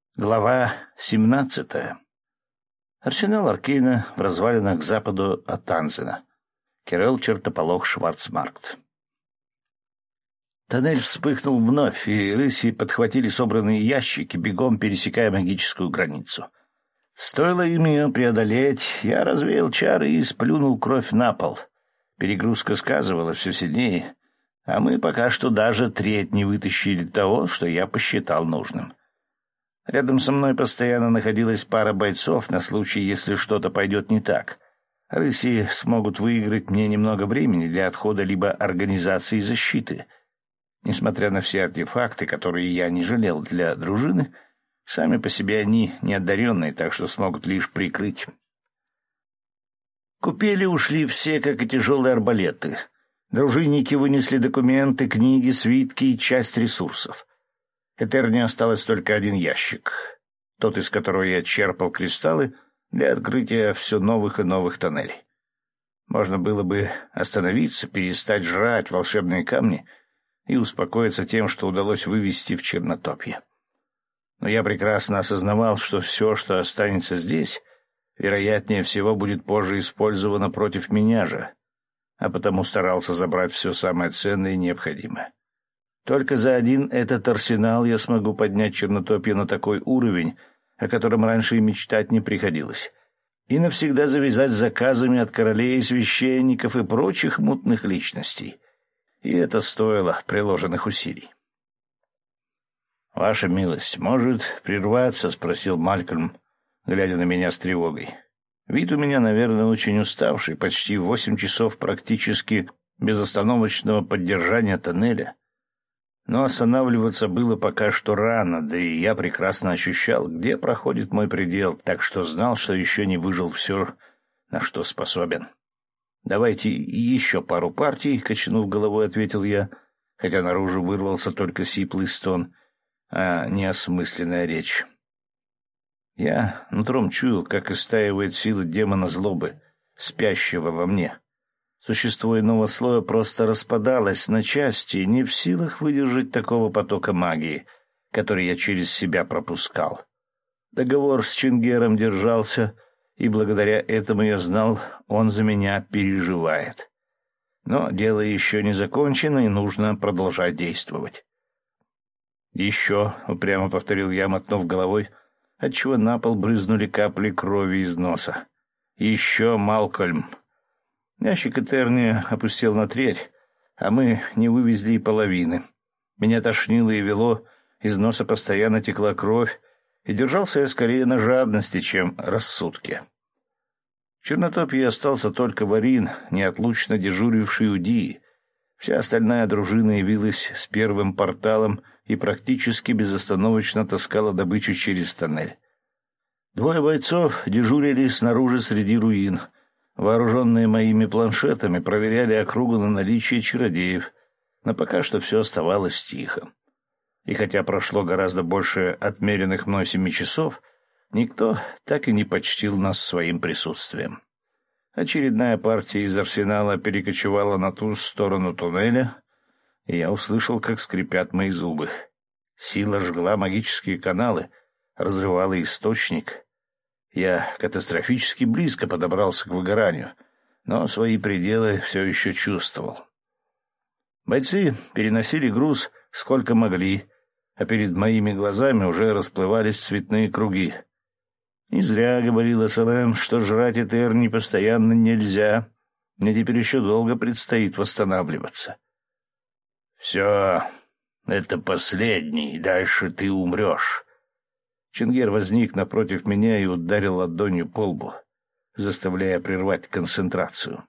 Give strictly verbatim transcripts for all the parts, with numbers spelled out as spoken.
Глава семнадцатая. Арсенал Аркейна в развалинах к западу от Танзена. Кирилл Чертополох, Шварцмаркт. Тоннель вспыхнул вновь, и рыси подхватили собранные ящики, бегом пересекая магическую границу. Стоило им ее преодолеть, я развеял чары и сплюнул кровь на пол. Перегрузка сказывала все сильнее, а мы пока что даже треть не вытащили того, что я посчитал нужным. Рядом со мной постоянно находилась пара бойцов на случай, если что-то пойдет не так. Рыси смогут выиграть мне немного времени для отхода либо организации защиты. Несмотря на все артефакты, которые я не жалел для дружины, сами по себе они неодаренные, так что смогут лишь прикрыть. Купели ушли все, как и тяжелые арбалеты. Дружинники вынесли документы, книги, свитки и часть ресурсов. Этерне осталось только один ящик, тот, из которого я черпал кристаллы для открытия все новых и новых тоннелей. Можно было бы остановиться, перестать жрать волшебные камни и успокоиться тем, что удалось вывести в Чернотопье. Но я прекрасно осознавал, что все, что останется здесь, вероятнее всего будет позже использовано против меня же, а потому старался забрать все самое ценное и необходимое. Только за один этот арсенал я смогу поднять Чернотопье на такой уровень, о котором раньше и мечтать не приходилось, и навсегда завязать с заказами от королей, священников и прочих мутных личностей. И это стоило приложенных усилий. «Ваша милость, может прерваться?» — спросил Малькольм, глядя на меня с тревогой. Вид у меня, наверное, очень уставший, почти восемь часов практически безостановочного поддержания тоннеля. Но останавливаться было пока что рано, да и я прекрасно ощущал, где проходит мой предел, так что знал, что еще не выжил все, на что способен. «Давайте еще пару партий», — качнув головой, ответил я, хотя наружу вырвался только сиплый стон, а не осмысленная речь. Я нутром чуял, как истаивает сила демона злобы, спящего во мне. Существо иного слоя просто распадалось на части, не в силах выдержать такого потока магии, который я через себя пропускал. Договор с Чингером держался, и благодаря этому я знал, он за меня переживает. Но дело еще не закончено, и нужно продолжать действовать. «Еще», — упрямо повторил я, мотнув головой, отчего на пол брызнули капли крови из носа. «Еще, Малкольм». Ящик Этерния опустел на треть, а мы не вывезли и половины. Меня тошнило и вело, из носа постоянно текла кровь, и держался я скорее на жадности, чем рассудке. В Чернотопье остался только Варин, неотлучно дежуривший у Дии. Вся остальная дружина явилась с первым порталом и практически безостановочно таскала добычу через тоннель. Двое бойцов дежурили снаружи среди руин. Вооруженные моими планшетами, проверяли округу на наличие чародеев, но пока что все оставалось тихо. И хотя прошло гораздо больше отмеренных мной семи часов, никто так и не почтил нас своим присутствием. Очередная партия из арсенала перекочевала на ту сторону туннеля, и я услышал, как скрипят мои зубы. Сила жгла магические каналы, разрывала источник. Я катастрофически близко подобрался к выгоранию, но свои пределы все еще чувствовал. Бойцы переносили груз сколько могли, а перед моими глазами уже расплывались цветные круги. Не зря говорила Салем, что жрать Этерни постоянно нельзя. Мне теперь еще долго предстоит восстанавливаться. «Все, это последний, дальше ты умрешь». Чингер возник напротив меня и ударил ладонью по лбу, заставляя прервать концентрацию.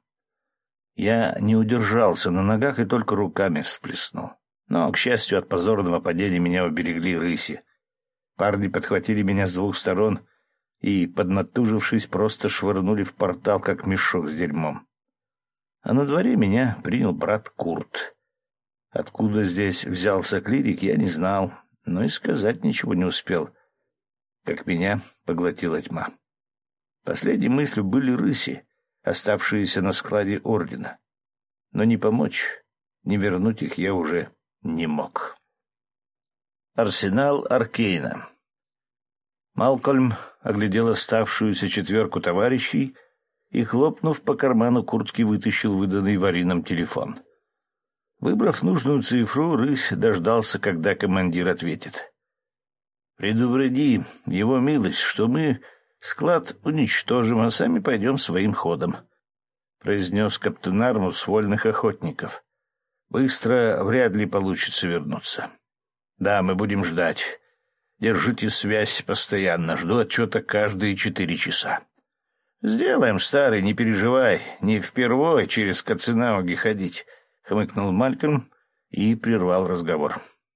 Я не удержался на ногах и только руками всплеснул. Но, к счастью, от позорного падения меня уберегли рыси. Парни подхватили меня с двух сторон и, поднатужившись, просто швырнули в портал, как мешок с дерьмом. А на дворе меня принял брат Курт. Откуда здесь взялся клирик, я не знал, но и сказать ничего не успел, как меня поглотила тьма. Последней мыслью были рыси, оставшиеся на складе ордена. Но ни помочь, ни вернуть их я уже не мог. Арсенал Аркейна. Малкольм оглядел оставшуюся четверку товарищей и, хлопнув по карману куртки, вытащил выданный Варином телефон. Выбрав нужную цифру, рысь дождался, когда командир ответит. «Предупреди его милость, что мы склад уничтожим, а сами пойдем своим ходом», — произнес капитан Армус вольных охотников. «Быстро вряд ли получится вернуться. Да, мы будем ждать. Держите связь постоянно. Жду отчета каждые четыре часа». «Сделаем, старый, не переживай. Не впервой через Каценауги ходить», — хмыкнул Малькольм и прервал разговор.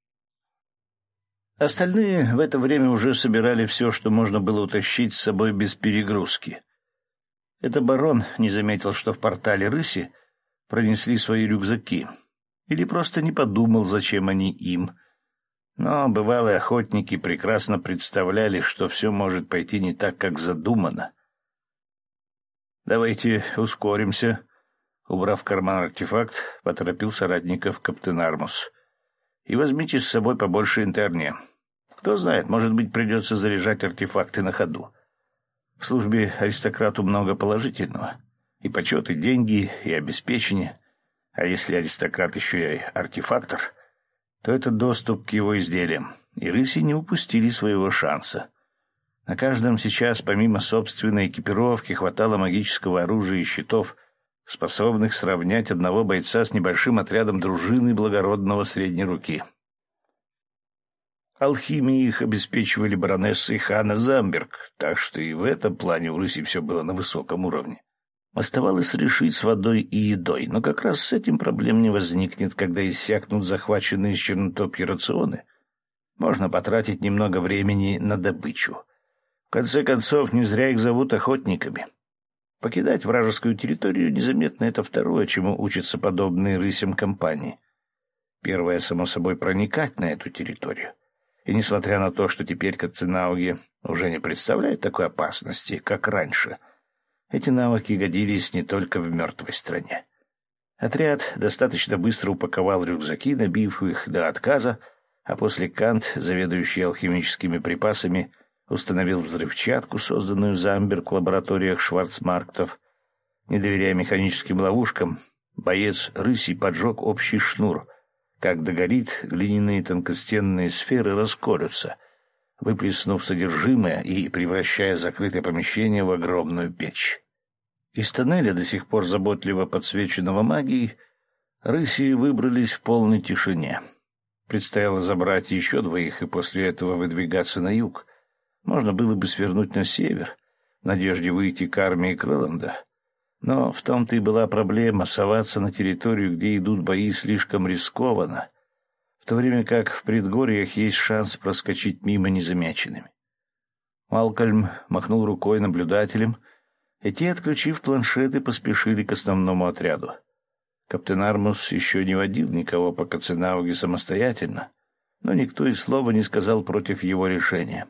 Остальные в это время уже собирали все, что можно было утащить с собой без перегрузки. Это барон не заметил, что в портале рыси пронесли свои рюкзаки, или просто не подумал, зачем они им. Но бывалые охотники прекрасно представляли, что все может пойти не так, как задумано. «Давайте ускоримся», — убрав в карман артефакт, поторопил соратников капитан Армус. «И возьмите с собой побольше интерния. Кто знает, может быть, придется заряжать артефакты на ходу. В службе аристократу много положительного. И почет, и деньги, и обеспечение. А если аристократ еще и артефактор, то это доступ к его изделиям, и рыси не упустили своего шанса. На каждом сейчас, помимо собственной экипировки, хватало магического оружия и щитов, способных сравнять одного бойца с небольшим отрядом дружины благородного средней руки. Алхимией их обеспечивали баронесса и хана Замберг, так что и в этом плане у рыси все было на высоком уровне. Оставалось решить с водой и едой, но как раз с этим проблем не возникнет, когда иссякнут захваченные из Чернотопья рационы. Можно потратить немного времени на добычу. В конце концов, не зря их зовут охотниками. Покидать вражескую территорию незаметно — это второе, чему учатся подобные рысям компании. Первое, само собой, проникать на эту территорию. И несмотря на то, что теперь Каценауги уже не представляет такой опасности, как раньше, эти навыки годились не только в мертвой стране. Отряд достаточно быстро упаковал рюкзаки, набив их до отказа, а после Кант, заведующий алхимическими припасами, установил взрывчатку, созданную Замберг в лабораториях Шварцмарктов. Не доверяя механическим ловушкам, боец рыси поджег общий шнур. Как догорит, глиняные тонкостенные сферы расколются, выплеснув содержимое и превращая закрытое помещение в огромную печь. Из тоннеля, до сих пор заботливо подсвеченного магией, рыси выбрались в полной тишине. Предстояло забрать еще двоих и после этого выдвигаться на юг. Можно было бы свернуть на север, в надежде выйти к армии Крэланда. Но в том-то и была проблема — соваться на территорию, где идут бои, слишком рискованно, в то время как в предгорьях есть шанс проскочить мимо незамеченными. Малкольм махнул рукой наблюдателям, и те, отключив планшеты, поспешили к основному отряду. Капитан Армус еще не водил никого по Каценауге самостоятельно, но никто и слова не сказал против его решения.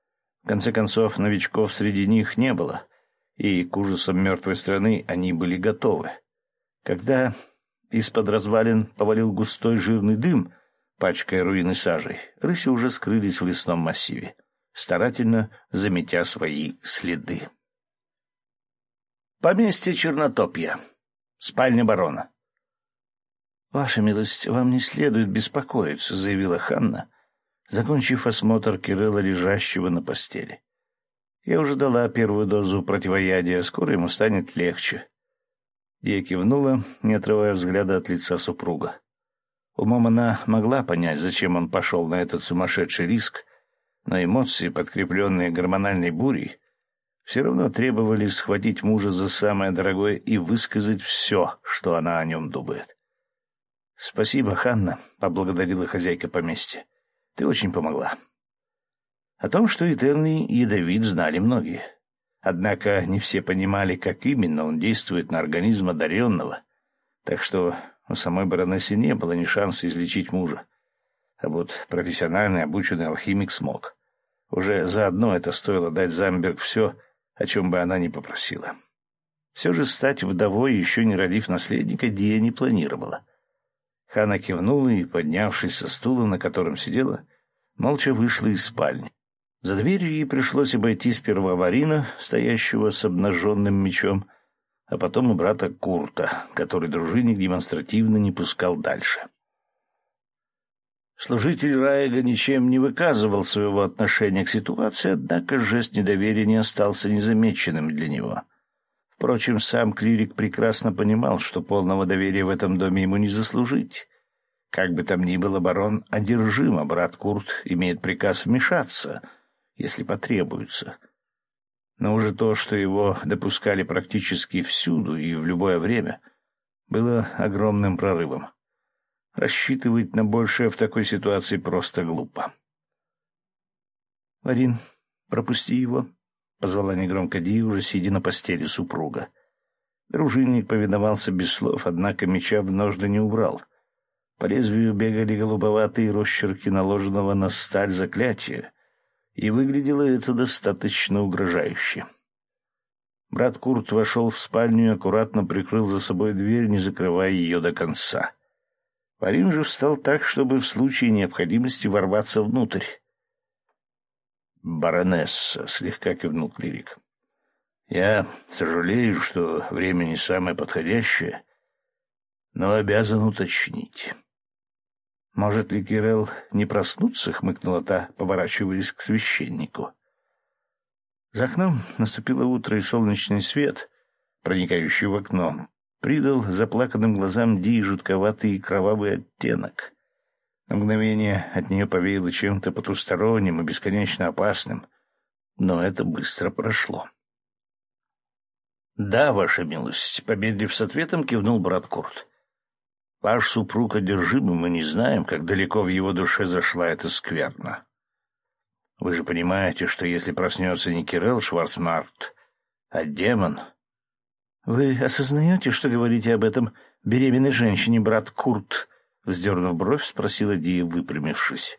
В конце концов, новичков среди них не было, и к ужасам мертвой страны они были готовы. Когда из-под развалин повалил густой жирный дым, пачкая руины сажей, рыси уже скрылись в лесном массиве, старательно заметя свои следы. Поместье Чернотопья. Спальня барона. «Ваша милость, вам не следует беспокоиться», — заявила Ханна, закончив осмотр Кирилла, лежащего на постели. «Я уже дала первую дозу противоядия, скоро ему станет легче». Я кивнула, не отрывая взгляда от лица супруга. Умом она могла понять, зачем он пошел на этот сумасшедший риск, но эмоции, подкрепленные гормональной бурей, все равно требовали схватить мужа за самое дорогое и высказать все, что она о нем думает. «Спасибо, Ханна», — поблагодарила хозяйка поместья. «Ты очень помогла». О том, что Этерний ядовит, знали многие. Однако не все понимали, как именно он действует на организм одаренного, так что у самой баронессы не было ни шанса излечить мужа. А вот профессиональный обученный алхимик смог. Уже заодно это стоило дать Замберг все, о чем бы она ни попросила. Все же стать вдовой, еще не родив наследника, Дия не планировала. Ханна кивнула и, поднявшись со стула, на котором сидела, молча вышла из спальни. За дверью ей пришлось обойти сперва Варина, стоящего с обнаженным мечом, а потом и брата Курта, который дружинник демонстративно не пускал дальше. Служитель Раега ничем не выказывал своего отношения к ситуации, однако жест недоверия не остался незамеченным для него. Впрочем, сам клирик прекрасно понимал, что полного доверия в этом доме ему не заслужить. Как бы там ни было, барон одержим, а брат Курт имеет приказ вмешаться, если потребуется. Но уже то, что его допускали практически всюду и в любое время, было огромным прорывом. Рассчитывать на большее в такой ситуации просто глупо. «Варин, пропусти его», — позвала негромко Ди, уже сидя на постели супруга. Дружинник повиновался без слов, однако меча в ножны не убрал. По лезвию бегали голубоватые росчерки наложенного на сталь заклятия, и выглядело это достаточно угрожающе. Брат Курт вошел в спальню и аккуратно прикрыл за собой дверь, не закрывая ее до конца. Варин же встал так, чтобы в случае необходимости ворваться внутрь. «Баронесса», — слегка кивнул клирик, — «я сожалею, что время не самое подходящее, но обязан уточнить». «Может ли Кирелл не проснуться?» — хмыкнула та, поворачиваясь к священнику. За окном наступило утро, и солнечный свет, проникающий в окно, придал заплаканным глазам Ди жутковатый кровавый оттенок. На мгновение от нее повеяло чем-то потусторонним и бесконечно опасным, но это быстро прошло. «Да, ваша милость», — помедлив с ответом, кивнул брат Курт. «Ваш супруг одержим, и мы не знаем, как далеко в его душе зашла эта скверна. Вы же понимаете, что если проснется не Кирелл Шварцмарт, а демон...» «Вы осознаете, что говорите об этом беременной женщине, брат Курт?» — вздернув бровь, спросила Дия, выпрямившись.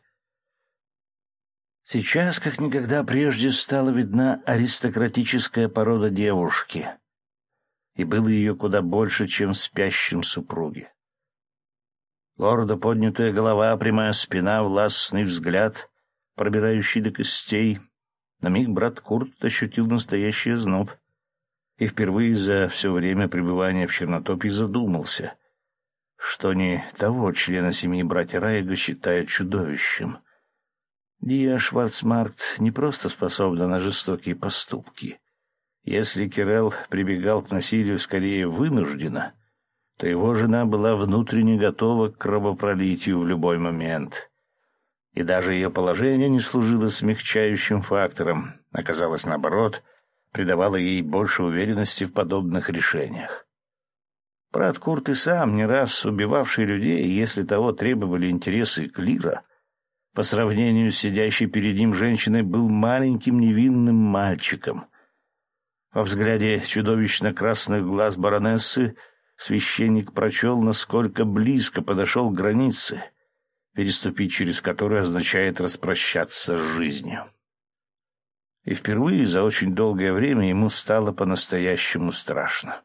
Сейчас, как никогда прежде, стала видна аристократическая порода девушки, и было ее куда больше, чем в спящем супруге. Гордо поднятая голова, прямая спина, властный взгляд, пробирающий до костей. На миг брат Курт ощутил настоящий озноб и впервые за все время пребывания в Чернотопье задумался, что не того члена семьи братья Раега считают чудовищем. Дия Шварцмарт не просто способна на жестокие поступки. Если Кирелл прибегал к насилию скорее вынужденно, то его жена была внутренне готова к кровопролитию в любой момент. И даже ее положение не служило смягчающим фактором, оказалось наоборот, придавало ей больше уверенности в подобных решениях. Брат Курт и сам, не раз убивавший людей, если того требовали интересы клира, по сравнению с сидящей перед ним женщиной, был маленьким невинным мальчиком. Во взгляде чудовищно красных глаз баронессы священник прочел, насколько близко подошел к границе, переступить через которую означает распрощаться с жизнью. И впервые за очень долгое время ему стало по-настоящему страшно.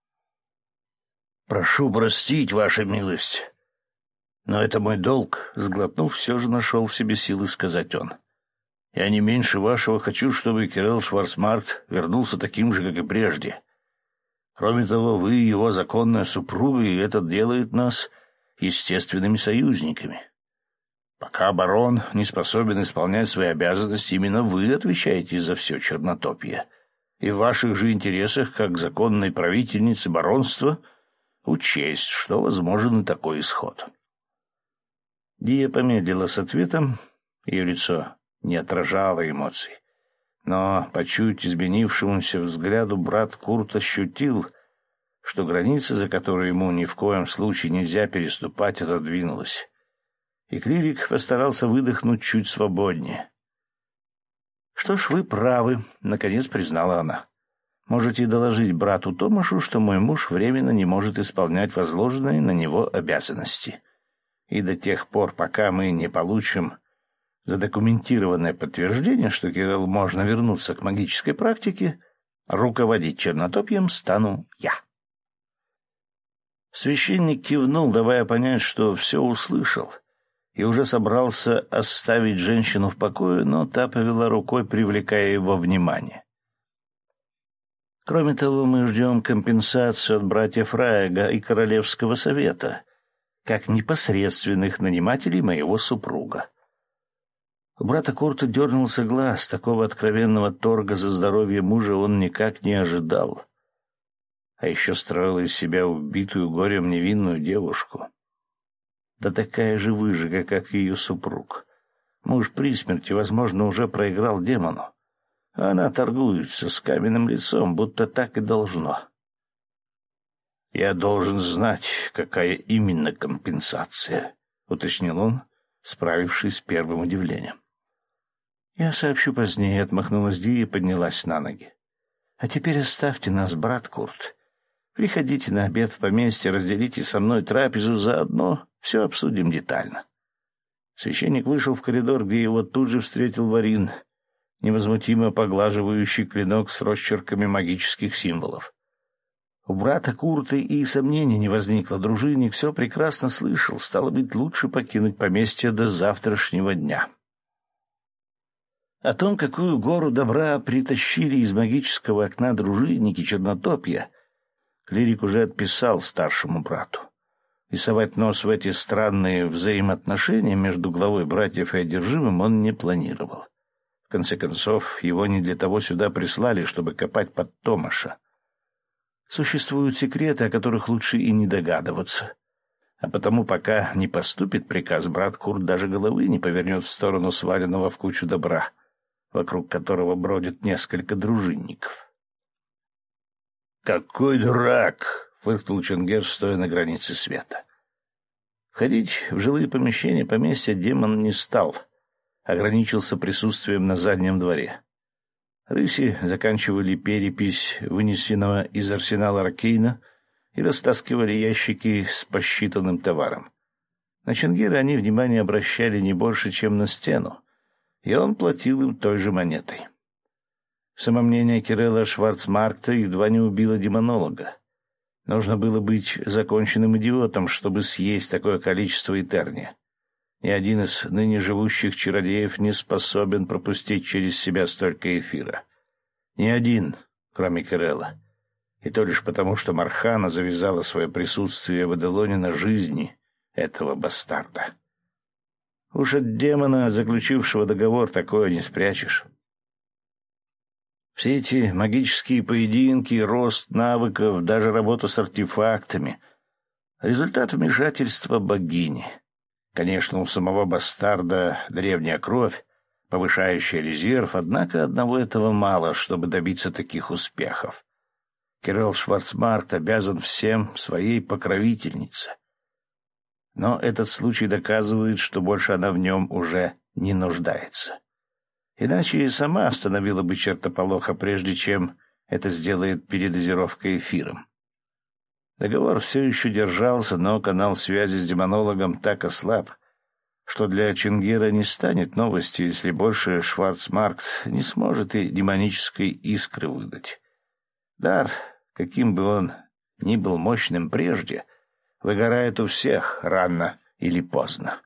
«Прошу простить, ваша милость, но это мой долг», — сглотнув, все же нашел в себе силы сказать он. «Я не меньше вашего хочу, чтобы Кирелл Шварцмарт вернулся таким же, как и прежде. Кроме того, вы его законная супруга, и это делает нас естественными союзниками. Пока барон не способен исполнять свои обязанности, именно вы отвечаете за все Чернотопье. И в ваших же интересах, как законной правительницы баронства, учесть, что возможен и такой исход». Дия помедлила с ответом, ее лицо не отражало эмоций. Но по чуть изменившемуся взгляду брат Курт ощутил, что граница, за которую ему ни в коем случае нельзя переступать, отодвинулась. И клирик постарался выдохнуть чуть свободнее. «Что ж, вы правы», — наконец признала она. «Можете доложить брату Томашу, что мой муж временно не может исполнять возложенные на него обязанности. И до тех пор, пока мы не получим задокументированное подтверждение, что Кириллу можно вернуться к магической практике, руководить Чернотопьем стану я». Священник кивнул, давая понять, что все услышал, и уже собрался оставить женщину в покое, но та повела рукой, привлекая его внимание. Кроме того, мы ждем компенсацию от братьев Райга и Королевского совета, как непосредственных нанимателей моего супруга. У брата Курта дернулся глаз. Такого откровенного торга за здоровье мужа он никак не ожидал. А еще строил из себя убитую горем невинную девушку. Да такая же выжига, как и ее супруг. Муж при смерти, возможно, уже проиграл демону. А она торгуется с каменным лицом, будто так и должно. «Я должен знать, какая именно компенсация», — уточнил он, справившись с первым удивлением. «Я сообщу позднее», — отмахнулась Ди и поднялась на ноги. «А теперь оставьте нас, брат Курт. Приходите на обед в поместье, разделите со мной трапезу, заодно все обсудим детально». Священник вышел в коридор, где его тут же встретил Варин, невозмутимо поглаживающий клинок с росчерками магических символов. У брата Курта и сомнений не возникло. Дружинник все прекрасно слышал. Стало быть, лучше покинуть поместье до завтрашнего дня. О том, какую гору добра притащили из магического окна дружинники Чернотопья, клирик уже отписал старшему брату. И совать нос в эти странные взаимоотношения между главой братьев и одержимым он не планировал. В конце концов, его не для того сюда прислали, чтобы копать под Томаша. Существуют секреты, о которых лучше и не догадываться. А потому, пока не поступит приказ, брат Курт даже головы не повернет в сторону сваленного в кучу добра, вокруг которого бродит несколько дружинников. «Какой дурак!» — фыркнул Ченгер, стоя на границе света. Входить в жилые помещения поместья демон не стал, ограничился присутствием на заднем дворе. Рыси заканчивали перепись вынесенного из арсенала Аркейна и растаскивали ящики с посчитанным товаром. На Ченгера они внимание обращали не больше, чем на стену, и он платил им той же монетой. Самомнение Кирелла Шварцмаркта едва не убило демонолога. Нужно было быть законченным идиотом, чтобы съесть такое количество этерния. Ни один из ныне живущих чародеев не способен пропустить через себя столько эфира. Ни один, кроме Кирелла. И то лишь потому, что Мархана завязала свое присутствие в Эделоне на жизни этого бастарда. Уж от демона, заключившего договор, такое не спрячешь. Все эти магические поединки, рост навыков, даже работа с артефактами — результат вмешательства богини. Конечно, у самого бастарда древняя кровь, повышающая резерв, однако одного этого мало, чтобы добиться таких успехов. Кирелл Шварцмаркт обязан всем своей покровительнице. Но этот случай доказывает, что больше она в нем уже не нуждается. Иначе и сама остановила бы чертополоха, прежде чем это сделает передозировка эфиром. Договор все еще держался, но канал связи с демонологом так ослаб, что для Ченгера не станет новостью, если больше Шварцмаркт не сможет и демонической искры выдать. Дар, каким бы он ни был мощным прежде, выгорает у всех рано или поздно.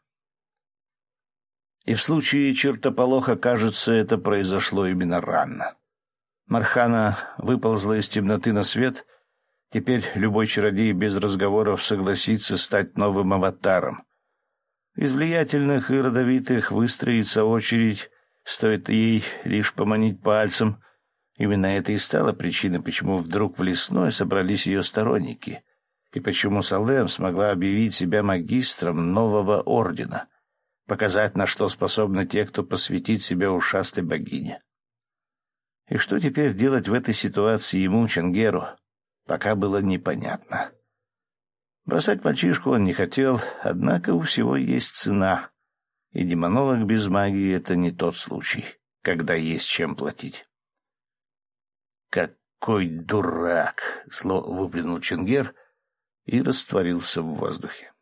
И в случае чертополоха, кажется, это произошло именно рано. Мархана выползла из темноты на свет. Теперь любой чародей без разговоров согласится стать новым аватаром. Из влиятельных и родовитых выстроится очередь, стоит ей лишь поманить пальцем. Именно это и стало причиной, почему вдруг в Лесной собрались ее сторонники, и почему Салем смогла объявить себя магистром нового ордена, показать, на что способны те, кто посвятит себя ушастой богине. И что теперь делать в этой ситуации ему, Ченгеру, пока было непонятно. Бросать мальчишку он не хотел, однако у всего есть цена, и демонолог без магии — это не тот случай, когда есть чем платить. «Какой дурак!» — зло выплюнул Ченгер и растворился в воздухе.